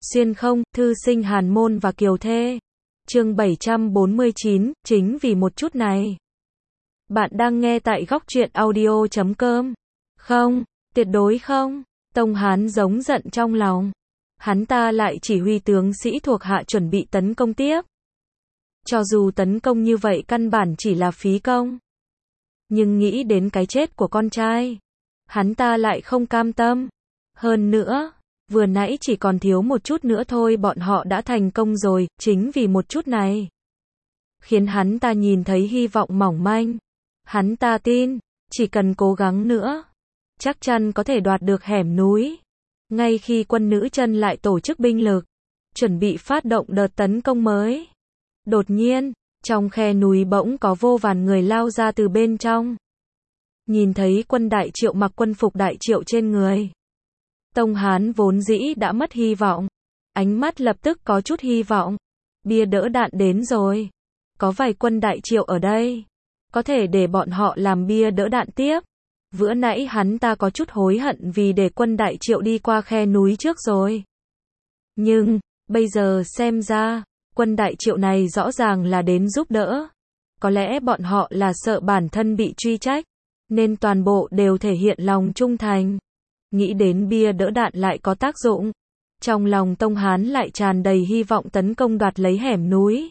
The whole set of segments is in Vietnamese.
Xuyên không, thư sinh Hàn Môn và Kiều Thê. Chương 749, chính vì một chút này. Bạn đang nghe tại góc truyện audio.com. Không, tuyệt đối không. Tông Hán giống giận trong lòng. Hắn ta lại chỉ huy tướng sĩ thuộc hạ chuẩn bị tấn công tiếp. Cho dù tấn công như vậy căn bản chỉ là phí công. Nhưng nghĩ đến cái chết của con trai, hắn ta lại không cam tâm. Hơn nữa, vừa nãy chỉ còn thiếu một chút nữa thôi bọn họ đã thành công rồi, chính vì một chút này khiến hắn ta nhìn thấy hy vọng mỏng manh. Hắn ta tin, chỉ cần cố gắng nữa, chắc chắn có thể đoạt được hẻm núi. Ngay khi quân nữ chân lại tổ chức binh lực, chuẩn bị phát động đợt tấn công mới. Đột nhiên, trong khe núi bỗng có vô vàn người lao ra từ bên trong. Nhìn thấy quân Đại Triệu mặc quân phục Đại Triệu trên người, Tông Hán vốn dĩ đã mất hy vọng, ánh mắt lập tức có chút hy vọng. Bia đỡ đạn đến rồi. Có vài quân Đại Triệu ở đây, có thể để bọn họ làm bia đỡ đạn tiếp. Vừa nãy hắn ta có chút hối hận vì để quân Đại Triệu đi qua khe núi trước rồi. Nhưng, bây giờ xem ra, quân Đại Triệu này rõ ràng là đến giúp đỡ. Có lẽ bọn họ là sợ bản thân bị truy trách, nên toàn bộ đều thể hiện lòng trung thành. Nghĩ đến bia đỡ đạn lại có tác dụng, trong lòng Tông Hán lại tràn đầy hy vọng tấn công đoạt lấy hẻm núi.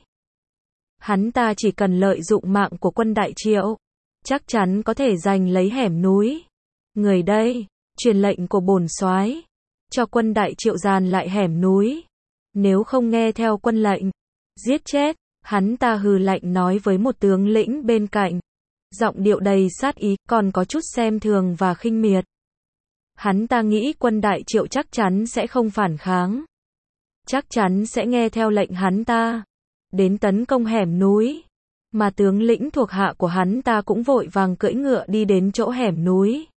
Hắn ta chỉ cần lợi dụng mạng của quân Đại Triệu, chắc chắn có thể giành lấy hẻm núi. Người đây, truyền lệnh của bổn soái, cho quân Đại Triệu giàn lại hẻm núi. Nếu không nghe theo quân lệnh, giết chết. Hắn ta hừ lạnh nói với một tướng lĩnh bên cạnh, giọng điệu đầy sát ý, còn có chút xem thường và khinh miệt. Hắn ta nghĩ quân Đại Triệu chắc chắn sẽ không phản kháng, chắc chắn sẽ nghe theo lệnh hắn ta đến tấn công hẻm núi. Mà tướng lĩnh thuộc hạ của hắn ta cũng vội vàng cưỡi ngựa đi đến chỗ hẻm núi.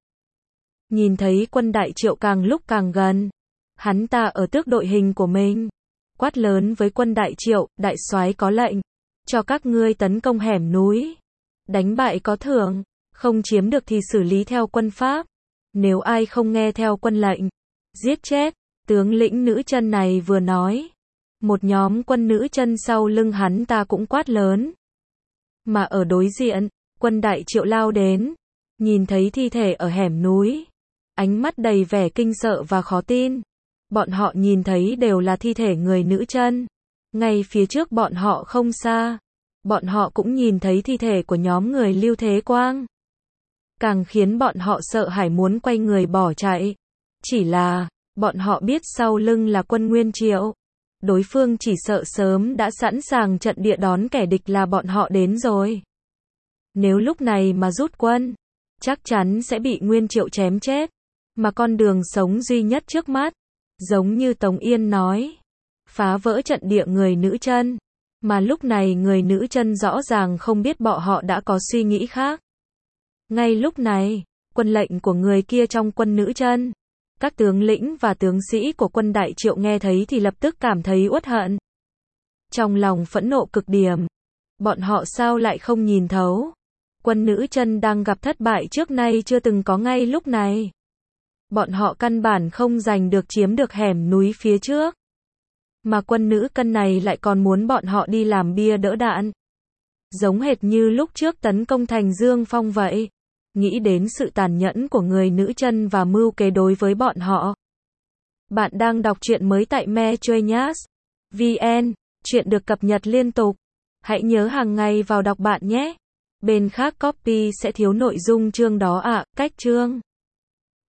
Nhìn thấy quân Đại Triệu càng lúc càng gần, hắn ta ở tước đội hình của mình, quát lớn với quân Đại Triệu, đại soái có lệnh, cho các ngươi tấn công hẻm núi. Đánh bại có thưởng, không chiếm được thì xử lý theo quân pháp. Nếu ai không nghe theo quân lệnh, giết chết. Tướng lĩnh nữ chân này vừa nói, một nhóm quân nữ chân sau lưng hắn ta cũng quát lớn. Mà ở đối diện, quân Đại Triệu lao đến, nhìn thấy thi thể ở hẻm núi, ánh mắt đầy vẻ kinh sợ và khó tin. Bọn họ nhìn thấy đều là thi thể người nữ chân. Ngay phía trước bọn họ không xa, bọn họ cũng nhìn thấy thi thể của nhóm người Lưu Thế Quang. Càng khiến bọn họ sợ hãi muốn quay người bỏ chạy. Chỉ là, bọn họ biết sau lưng là quân Nguyên Triệu. Đối phương chỉ sợ sớm đã sẵn sàng trận địa đón kẻ địch là bọn họ đến rồi. Nếu lúc này mà rút quân, chắc chắn sẽ bị Nguyên Triệu chém chết. Mà con đường sống duy nhất trước mắt, giống như Tống Yên nói, phá vỡ trận địa người nữ chân. Mà lúc này người nữ chân rõ ràng không biết bọn họ đã có suy nghĩ khác. Ngay lúc này, quân lệnh của người kia trong quân nữ chân, các tướng lĩnh và tướng sĩ của quân Đại Triệu nghe thấy thì lập tức cảm thấy uất hận. Trong lòng phẫn nộ cực điểm. Bọn họ sao lại không nhìn thấu? Quân nữ chân đang gặp thất bại trước nay chưa từng có ngay lúc này. Bọn họ căn bản không giành được chiếm được hẻm núi phía trước. Mà quân nữ cân này lại còn muốn bọn họ đi làm bia đỡ đạn. Giống hệt như lúc trước tấn công thành Dương Phong vậy. Nghĩ đến sự tàn nhẫn của người nữ chân và mưu kế đối với bọn họ. Bạn đang đọc truyện mới tại metronas.vn, truyện được cập nhật liên tục. Hãy nhớ hàng ngày vào đọc bạn nhé. Bên khác copy sẽ thiếu nội dung chương đó ạ, cách chương.